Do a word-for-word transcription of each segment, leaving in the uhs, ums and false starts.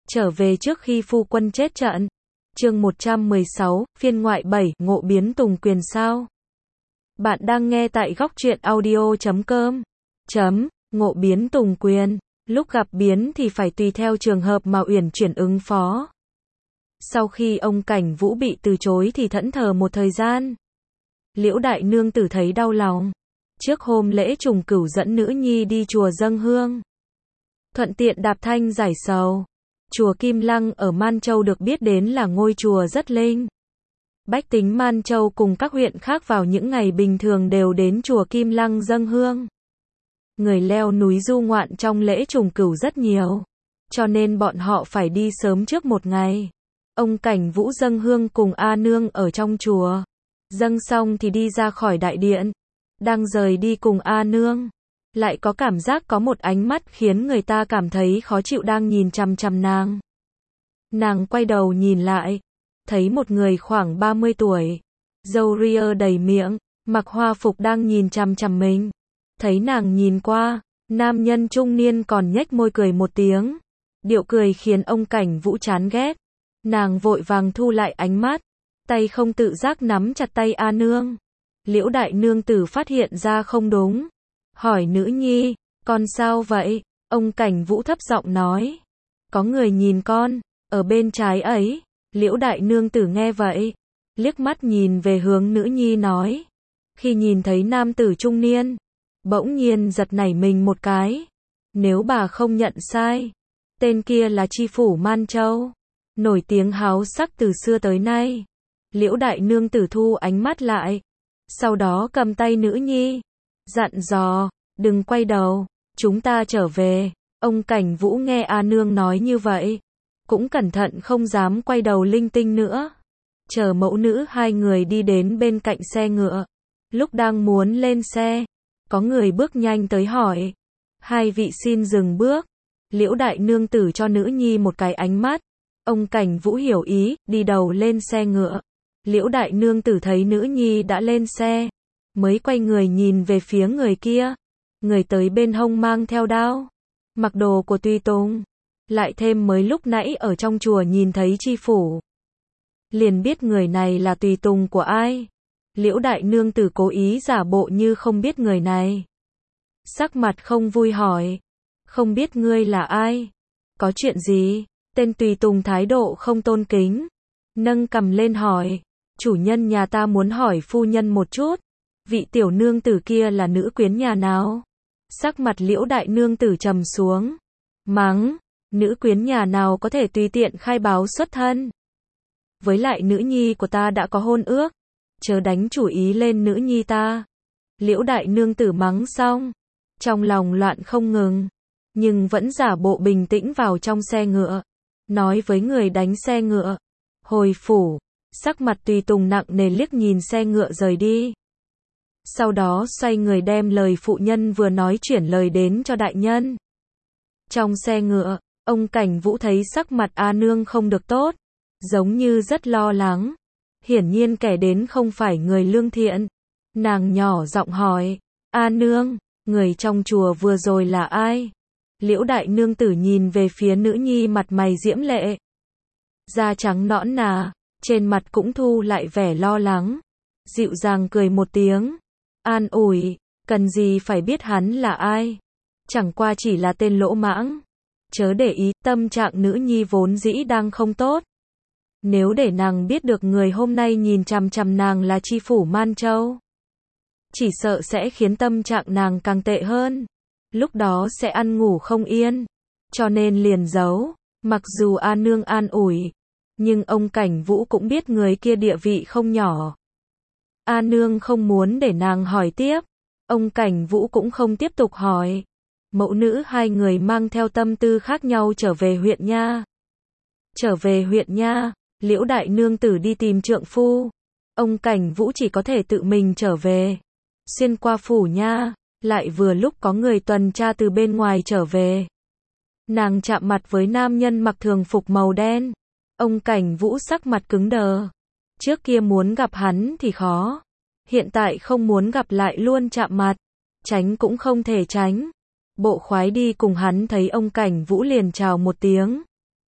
trở về trước khi phu quân chết trận. Chương một trăm mười sáu, phiên ngoại bảy, ngộ biến tùng quyền sao? Bạn đang nghe tại góc truyện audio chấm com. Chấm, ngộ biến tùng quyền. Lúc gặp biến thì phải tùy theo trường hợp mà uyển chuyển ứng phó. Sau khi ông Cảnh Vũ bị từ chối thì thẫn thờ một thời gian. Liễu đại nương tử thấy đau lòng. Trước hôm lễ trùng cửu dẫn nữ nhi đi chùa dâng hương. Thuận tiện đạp thanh giải sầu. Chùa Kim Lăng ở Man Châu được biết đến là ngôi chùa rất linh. Bách tính Man Châu cùng các huyện khác vào những ngày bình thường đều đến chùa Kim Lăng dâng hương. Người leo núi du ngoạn trong lễ trùng cửu rất nhiều, cho nên bọn họ phải đi sớm trước một ngày. Ông Cảnh Vũ dâng hương cùng A Nương ở trong chùa. Dâng xong thì đi ra khỏi đại điện. Đang rời đi cùng A Nương, lại có cảm giác có một ánh mắt khiến người ta cảm thấy khó chịu đang nhìn chằm chằm nàng. Nàng quay đầu nhìn lại, thấy một người khoảng ba mươi tuổi, râu ria đầy miệng, mặc hoa phục đang nhìn chằm chằm mình. Thấy nàng nhìn qua, nam nhân trung niên còn nhếch môi cười một tiếng. Điệu cười khiến ông Cảnh Vũ chán ghét. Nàng vội vàng thu lại ánh mắt, tay không tự giác nắm chặt tay A Nương. Liễu đại nương tử phát hiện ra không đúng, hỏi nữ nhi, con sao vậy? Ông Cảnh Vũ thấp giọng nói, có người nhìn con, ở bên trái ấy. Liễu đại nương tử nghe vậy, liếc mắt nhìn về hướng nữ nhi nói, khi nhìn thấy nam tử trung niên, bỗng nhiên giật nảy mình một cái. Nếu bà không nhận sai, tên kia là tri phủ Man Châu, nổi tiếng háo sắc từ xưa tới nay. Liễu đại nương tử thu ánh mắt lại, sau đó cầm tay nữ nhi, dặn dò, đừng quay đầu, chúng ta trở về. Ông Cảnh Vũ nghe A Nương nói như vậy, cũng cẩn thận không dám quay đầu linh tinh nữa. Chờ mẫu nữ hai người đi đến bên cạnh xe ngựa. Lúc đang muốn lên xe, có người bước nhanh tới hỏi, hai vị xin dừng bước. Liễu đại nương tử cho nữ nhi một cái ánh mắt. Ông Cảnh Vũ hiểu ý, đi đầu lên xe ngựa. Liễu đại nương tử thấy nữ nhi đã lên xe, mới quay người nhìn về phía người kia. Người tới bên hông mang theo đao, mặc đồ của tùy tùng, lại thêm mới lúc nãy ở trong chùa nhìn thấy tri phủ, liền biết người này là tùy tùng của ai. Liễu đại nương tử cố ý giả bộ như không biết người này, sắc mặt không vui hỏi, không biết ngươi là ai? Có chuyện gì? Tên tùy tùng thái độ không tôn kính, nâng cằm lên hỏi, chủ nhân nhà ta muốn hỏi phu nhân một chút, vị tiểu nương tử kia là nữ quyến nhà nào? Sắc mặt liễu đại nương tử trầm xuống, mắng, nữ quyến nhà nào có thể tùy tiện khai báo xuất thân? Với lại nữ nhi của ta đã có hôn ước, chớ đánh chủ ý lên nữ nhi ta. Liễu đại nương tử mắng xong, trong lòng loạn không ngừng, nhưng vẫn giả bộ bình tĩnh vào trong xe ngựa, nói với người đánh xe ngựa, hồi phủ. Sắc mặt tùy tùng nặng nề liếc nhìn xe ngựa rời đi. Sau đó xoay người đem lời phụ nhân vừa nói chuyển lời đến cho đại nhân. Trong xe ngựa, ông Cảnh Vũ thấy sắc mặt A Nương không được tốt, giống như rất lo lắng. Hiển nhiên kẻ đến không phải người lương thiện. Nàng nhỏ giọng hỏi, A Nương, người trong chùa vừa rồi là ai? Liễu đại nương tử nhìn về phía nữ nhi mặt mày diễm lệ, da trắng nõn nà, trên mặt cũng thu lại vẻ lo lắng, dịu dàng cười một tiếng, an ủi, cần gì phải biết hắn là ai, chẳng qua chỉ là tên lỗ mãng, chớ để ý. Tâm trạng nữ nhi vốn dĩ đang không tốt, nếu để nàng biết được người hôm nay nhìn chằm chằm nàng là tri phủ Man Châu, chỉ sợ sẽ khiến tâm trạng nàng càng tệ hơn, lúc đó sẽ ăn ngủ không yên, cho nên liền giấu. Mặc dù A Nương an ủi, nhưng ông Cảnh Vũ cũng biết người kia địa vị không nhỏ. A Nương không muốn để nàng hỏi tiếp, ông Cảnh Vũ cũng không tiếp tục hỏi. Mẫu nữ hai người mang theo tâm tư khác nhau trở về huyện nha. Trở về huyện nha, Liễu đại nương tử đi tìm trượng phu. Ông Cảnh Vũ chỉ có thể tự mình trở về. Xuyên qua phủ nha, lại vừa lúc có người tuần tra từ bên ngoài trở về. Nàng chạm mặt với nam nhân mặc thường phục màu đen. Ông Cảnh Vũ sắc mặt cứng đờ. Trước kia muốn gặp hắn thì khó, hiện tại không muốn gặp lại luôn chạm mặt, tránh cũng không thể tránh. Bộ khoái đi cùng hắn thấy ông Cảnh Vũ liền chào một tiếng.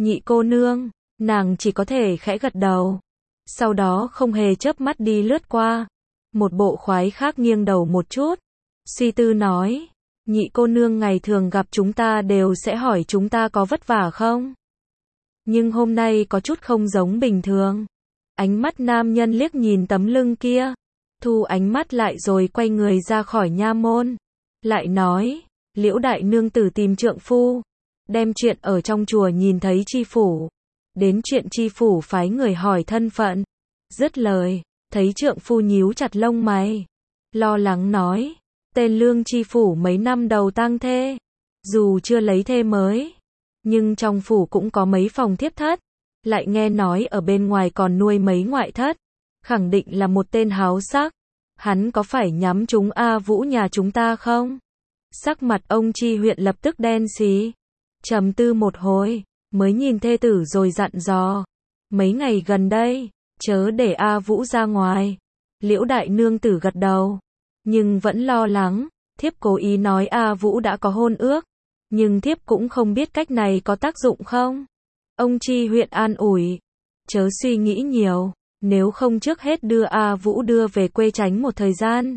Nhị cô nương, nàng chỉ có thể khẽ gật đầu. Sau đó không hề chớp mắt đi lướt qua. Một bộ khoái khác nghiêng đầu một chút. Suy tư nói, nhị cô nương ngày thường gặp chúng ta đều sẽ hỏi chúng ta có vất vả không? Nhưng hôm nay có chút không giống bình thường. Ánh mắt nam nhân liếc nhìn tấm lưng kia. Thu ánh mắt lại rồi quay người ra khỏi nha môn. Lại nói, Liễu đại nương tử tìm trượng phu. Đem chuyện ở trong chùa nhìn thấy chi phủ. Đến chuyện chi phủ phái người hỏi thân phận. Dứt lời, thấy trượng phu nhíu chặt lông mày. Lo lắng nói, tên lương chi phủ mấy năm đầu tang thê. Dù chưa lấy thê mới, nhưng trong phủ cũng có mấy phòng thiếp thất. Lại nghe nói ở bên ngoài còn nuôi mấy ngoại thất. Khẳng định là một tên háo sắc. Hắn có phải nhắm trúng A Vũ nhà chúng ta không? Sắc mặt ông Chi huyện lập tức đen xí. Trầm tư một hồi, mới nhìn thê tử rồi dặn dò. Mấy ngày gần đây, chớ để A Vũ ra ngoài. Liễu đại nương tử gật đầu. Nhưng vẫn lo lắng, thiếp cố ý nói A Vũ đã có hôn ước. Nhưng thiếp cũng không biết cách này có tác dụng không? Ông Chi huyện an ủi. Chớ suy nghĩ nhiều, nếu không trước hết đưa A Vũ đưa về quê tránh một thời gian.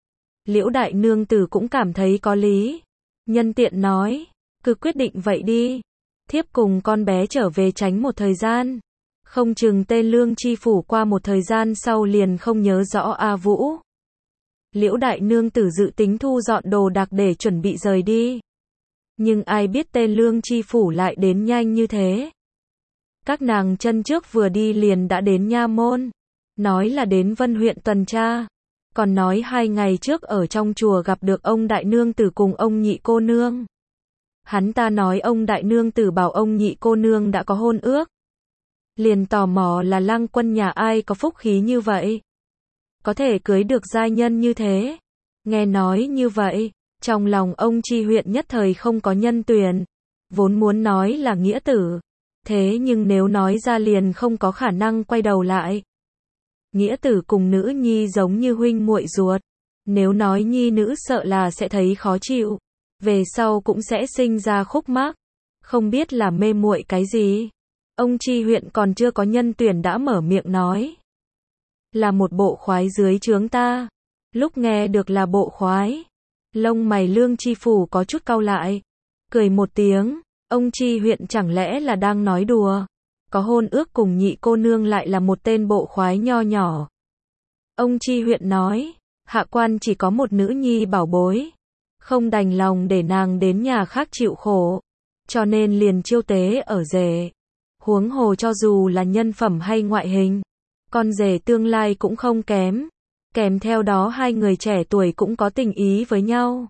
Liễu đại nương tử cũng cảm thấy có lý. Nhân tiện nói, cứ quyết định vậy đi. Thiếp cùng con bé trở về tránh một thời gian. Không chừng tên lương chi phủ qua một thời gian sau liền không nhớ rõ A Vũ. Liễu đại nương tử dự tính thu dọn đồ đạc để chuẩn bị rời đi. Nhưng ai biết tên lương chi phủ lại đến nhanh như thế. Các nàng chân trước vừa đi liền đã đến nha môn. Nói là đến Vân huyện tuần tra. Còn nói hai ngày trước ở trong chùa gặp được ông đại nương tử cùng ông nhị cô nương. Hắn ta nói ông đại nương tử bảo ông nhị cô nương đã có hôn ước. Liền tò mò là Lăng Quân nhà ai có phúc khí như vậy. Có thể cưới được giai nhân như thế. Nghe nói như vậy, trong lòng ông Chi huyện nhất thời không có nhân tuyển. Vốn muốn nói là nghĩa tử. Thế nhưng nếu nói ra liền không có khả năng quay đầu lại. Nghĩa tử cùng nữ nhi giống như huynh muội ruột. Nếu nói nhi nữ sợ là sẽ thấy khó chịu. Về sau cũng sẽ sinh ra khúc mắc. Không biết là mê muội cái gì. Ông Chi huyện còn chưa có nhân tuyển đã mở miệng nói. Là một bộ khoái dưới trướng ta. Lúc nghe được là bộ khoái, lông mày lương chi phủ có chút cau lại. Cười một tiếng, ông Chi huyện chẳng lẽ là đang nói đùa. Có hôn ước cùng nhị cô nương lại là một tên bộ khoái nho nhỏ. Ông Chi huyện nói, hạ quan chỉ có một nữ nhi bảo bối. Không đành lòng để nàng đến nhà khác chịu khổ. Cho nên liền chiêu tế ở rể. Huống hồ cho dù là nhân phẩm hay ngoại hình, con rể tương lai cũng không kém. Kèm theo đó hai người trẻ tuổi cũng có tình ý với nhau.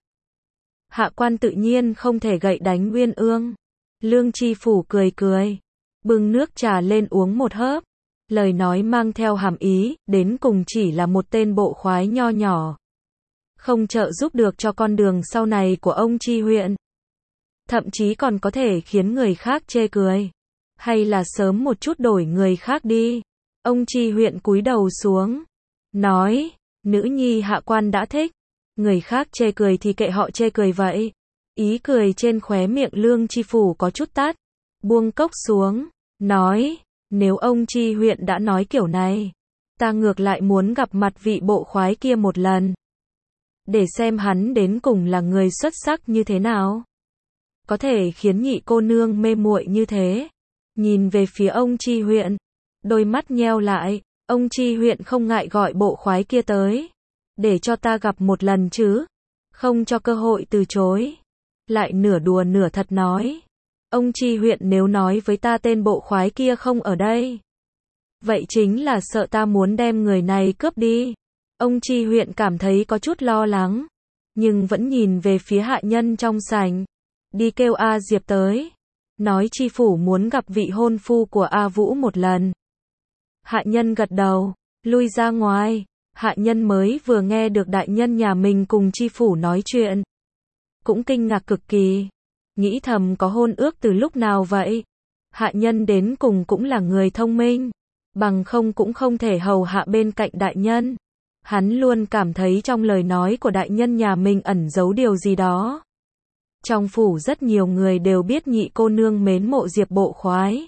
Hạ quan tự nhiên không thể gậy đánh uyên ương. Lương chi phủ cười cười. Bưng nước trà lên uống một hớp. Lời nói mang theo hàm ý, đến cùng chỉ là một tên bộ khoái nho nhỏ. Không trợ giúp được cho con đường sau này của ông Chi huyện. Thậm chí còn có thể khiến người khác chê cười. Hay là sớm một chút đổi người khác đi. Ông Chi huyện cúi đầu xuống. Nói, nữ nhi hạ quan đã thích. Người khác chê cười thì kệ họ chê cười vậy. Ý cười trên khóe miệng lương chi phủ có chút tát. Buông cốc xuống. Nói, nếu ông Chi huyện đã nói kiểu này, ta ngược lại muốn gặp mặt vị bộ khoái kia một lần. Để xem hắn đến cùng là người xuất sắc như thế nào. Có thể khiến nhị cô nương mê muội như thế. Nhìn về phía ông Chi huyện. Đôi mắt nheo lại. Ông Chi huyện không ngại gọi bộ khoái kia tới. Để cho ta gặp một lần chứ. Không cho cơ hội từ chối. Lại nửa đùa nửa thật nói. Ông Chi huyện nếu nói với ta tên bộ khoái kia không ở đây. Vậy chính là sợ ta muốn đem người này cướp đi. Ông Chi huyện cảm thấy có chút lo lắng. Nhưng vẫn nhìn về phía hạ nhân trong sảnh. Đi kêu A Diệp tới. Nói chi phủ muốn gặp vị hôn phu của A Vũ một lần. Hạ nhân gật đầu. Lui ra ngoài. Hạ nhân mới vừa nghe được đại nhân nhà mình cùng chi phủ nói chuyện. Cũng kinh ngạc cực kỳ. Nghĩ thầm có hôn ước từ lúc nào vậy? Hạ nhân đến cùng cũng là người thông minh. Bằng không cũng không thể hầu hạ bên cạnh đại nhân. Hắn luôn cảm thấy trong lời nói của đại nhân nhà mình ẩn giấu điều gì đó. Trong phủ rất nhiều người đều biết nhị cô nương mến mộ Diệp Bộ Khoái.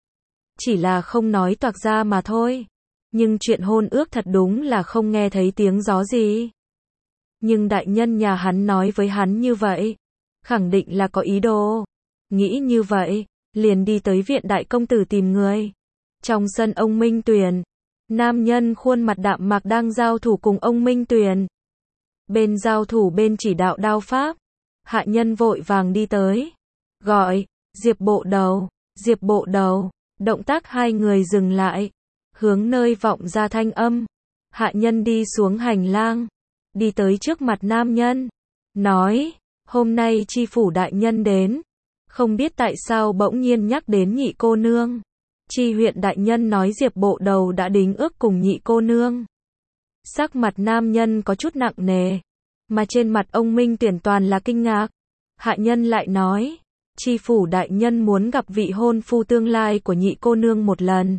Chỉ là không nói toạc ra mà thôi. Nhưng chuyện hôn ước thật đúng là không nghe thấy tiếng gió gì. Nhưng đại nhân nhà hắn nói với hắn như vậy, khẳng định là có ý đồ. Nghĩ như vậy, liền đi tới viện đại công tử tìm người. Trong sân ông Minh Tuyền, nam nhân khuôn mặt đạm mạc đang giao thủ cùng ông Minh Tuyền. Bên giao thủ bên chỉ đạo đao pháp, hạ nhân vội vàng đi tới, gọi, Diệp Bộ Đầu, Diệp Bộ Đầu, động tác hai người dừng lại, hướng nơi vọng ra thanh âm. Hạ nhân đi xuống hành lang, đi tới trước mặt nam nhân, nói, hôm nay chi phủ đại nhân đến, không biết tại sao bỗng nhiên nhắc đến nhị cô nương. Chi huyện đại nhân nói Diệp Bộ Đầu đã đính ước cùng nhị cô nương. Sắc mặt nam nhân có chút nặng nề, mà trên mặt ông Minh Tuyển toàn là kinh ngạc. Hạ nhân lại nói, chi phủ đại nhân muốn gặp vị hôn phu tương lai của nhị cô nương một lần.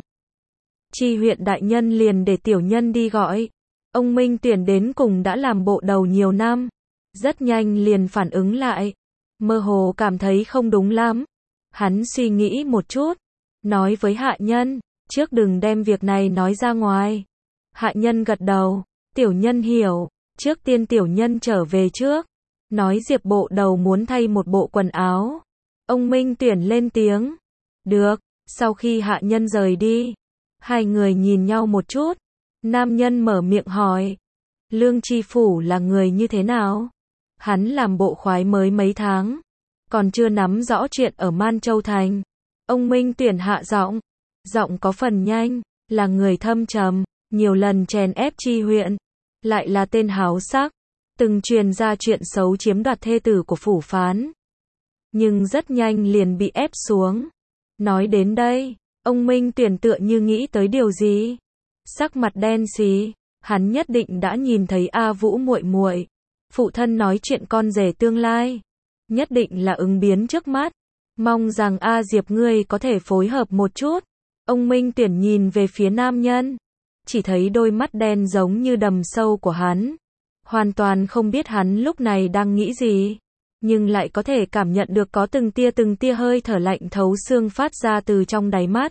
Chi huyện đại nhân liền để tiểu nhân đi gọi. Ông Minh Tuyển đến cùng đã làm bộ đầu nhiều năm, rất nhanh liền phản ứng lại, mơ hồ cảm thấy không đúng lắm. Hắn suy nghĩ một chút, nói với hạ nhân, trước đừng đem việc này nói ra ngoài. Hạ nhân gật đầu, tiểu nhân hiểu, trước tiên tiểu nhân trở về trước. Nói Diệp Bộ Đầu muốn thay một bộ quần áo. Ông Minh Tuyển lên tiếng, được. Sau khi hạ nhân rời đi, hai người nhìn nhau một chút. Nam nhân mở miệng hỏi, Lương Chi Phủ là người như thế nào? Hắn làm bộ khoái mới mấy tháng, còn chưa nắm rõ chuyện ở Man Châu Thành. Ông Minh Tuyển hạ giọng, giọng có phần nhanh, là người thâm trầm, nhiều lần chèn ép Chi huyện, lại là tên háo sắc, từng truyền ra chuyện xấu chiếm đoạt thê tử của phủ phán. Nhưng rất nhanh liền bị ép xuống. Nói đến đây, ông Minh Tuyển tựa như nghĩ tới điều gì. Sắc mặt đen xì, hắn nhất định đã nhìn thấy A Vũ muội muội, phụ thân nói chuyện con rể tương lai, nhất định là ứng biến trước mắt. Mong rằng A Diệp ngươi có thể phối hợp một chút. Ông Minh Tuyển nhìn về phía nam nhân, chỉ thấy đôi mắt đen giống như đầm sâu của hắn, hoàn toàn không biết hắn lúc này đang nghĩ gì, nhưng lại có thể cảm nhận được có từng tia từng tia hơi thở lạnh thấu xương phát ra từ trong đáy mắt.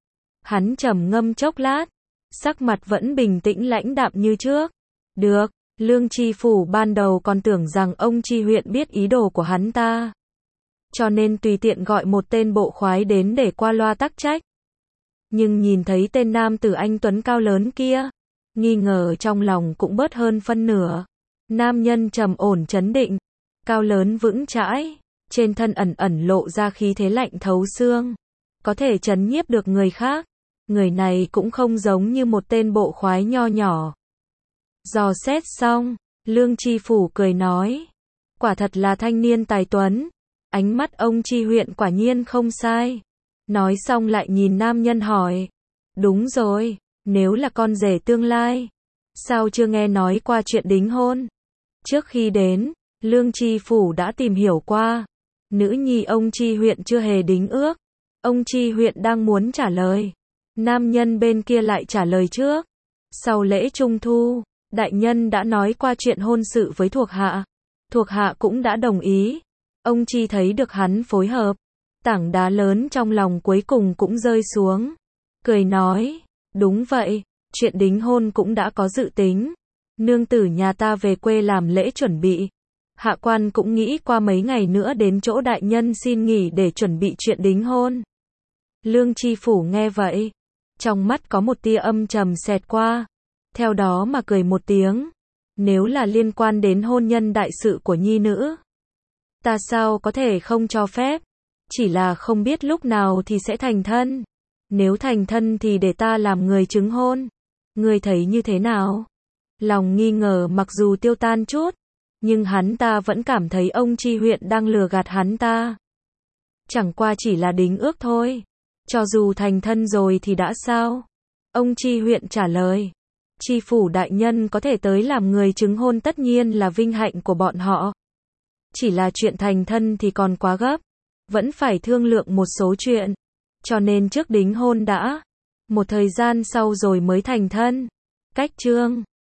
Hắn trầm ngâm chốc lát, sắc mặt vẫn bình tĩnh lãnh đạm như trước. Được, Lương Chi Phủ ban đầu còn tưởng rằng ông Chi huyện biết ý đồ của hắn ta, cho nên tùy tiện gọi một tên bộ khoái đến để qua loa tắc trách. Nhưng nhìn thấy tên nam tử anh tuấn cao lớn kia, nghi ngờ trong lòng cũng bớt hơn phân nửa. Nam nhân trầm ổn trấn định, cao lớn vững chãi, trên thân ẩn ẩn lộ ra khí thế lạnh thấu xương, có thể trấn nhiếp được người khác. Người này cũng không giống như một tên bộ khoái nho nhỏ. Dò xét xong, Lương Chi Phủ cười nói, quả thật là thanh niên tài tuấn. Ánh mắt ông Chi huyện quả nhiên không sai. Nói xong lại nhìn nam nhân hỏi, đúng rồi, nếu là con rể tương lai, sao chưa nghe nói qua chuyện đính hôn? Trước khi đến, Lương Chi Phủ đã tìm hiểu qua, nữ nhi ông Chi huyện chưa hề đính ước. Ông Chi huyện đang muốn trả lời, nam nhân bên kia lại trả lời trước. Sau lễ trung thu, đại nhân đã nói qua chuyện hôn sự với thuộc hạ, thuộc hạ cũng đã đồng ý. Ông Chi thấy được hắn phối hợp, tảng đá lớn trong lòng cuối cùng cũng rơi xuống, cười nói, đúng vậy, chuyện đính hôn cũng đã có dự tính. Nương tử nhà ta về quê làm lễ chuẩn bị, hạ quan cũng nghĩ qua mấy ngày nữa đến chỗ đại nhân xin nghỉ để chuẩn bị chuyện đính hôn. Lương Chi Phủ nghe vậy, trong mắt có một tia âm trầm xẹt qua, theo đó mà cười một tiếng, nếu là liên quan đến hôn nhân đại sự của nhi nữ, ta sao có thể không cho phép, chỉ là không biết lúc nào thì sẽ thành thân. Nếu thành thân thì để ta làm người chứng hôn. Ngươi thấy như thế nào? Lòng nghi ngờ mặc dù tiêu tan chút, nhưng hắn ta vẫn cảm thấy ông Chi huyện đang lừa gạt hắn ta. Chẳng qua chỉ là đính ước thôi, cho dù thành thân rồi thì đã sao? Ông Chi huyện trả lời, Chi Phủ đại nhân có thể tới làm người chứng hôn tất nhiên là vinh hạnh của bọn họ. Chỉ là chuyện thành thân thì còn quá gấp, vẫn phải thương lượng một số chuyện, cho nên trước đính hôn đã, một thời gian sau rồi mới thành thân. Cách chương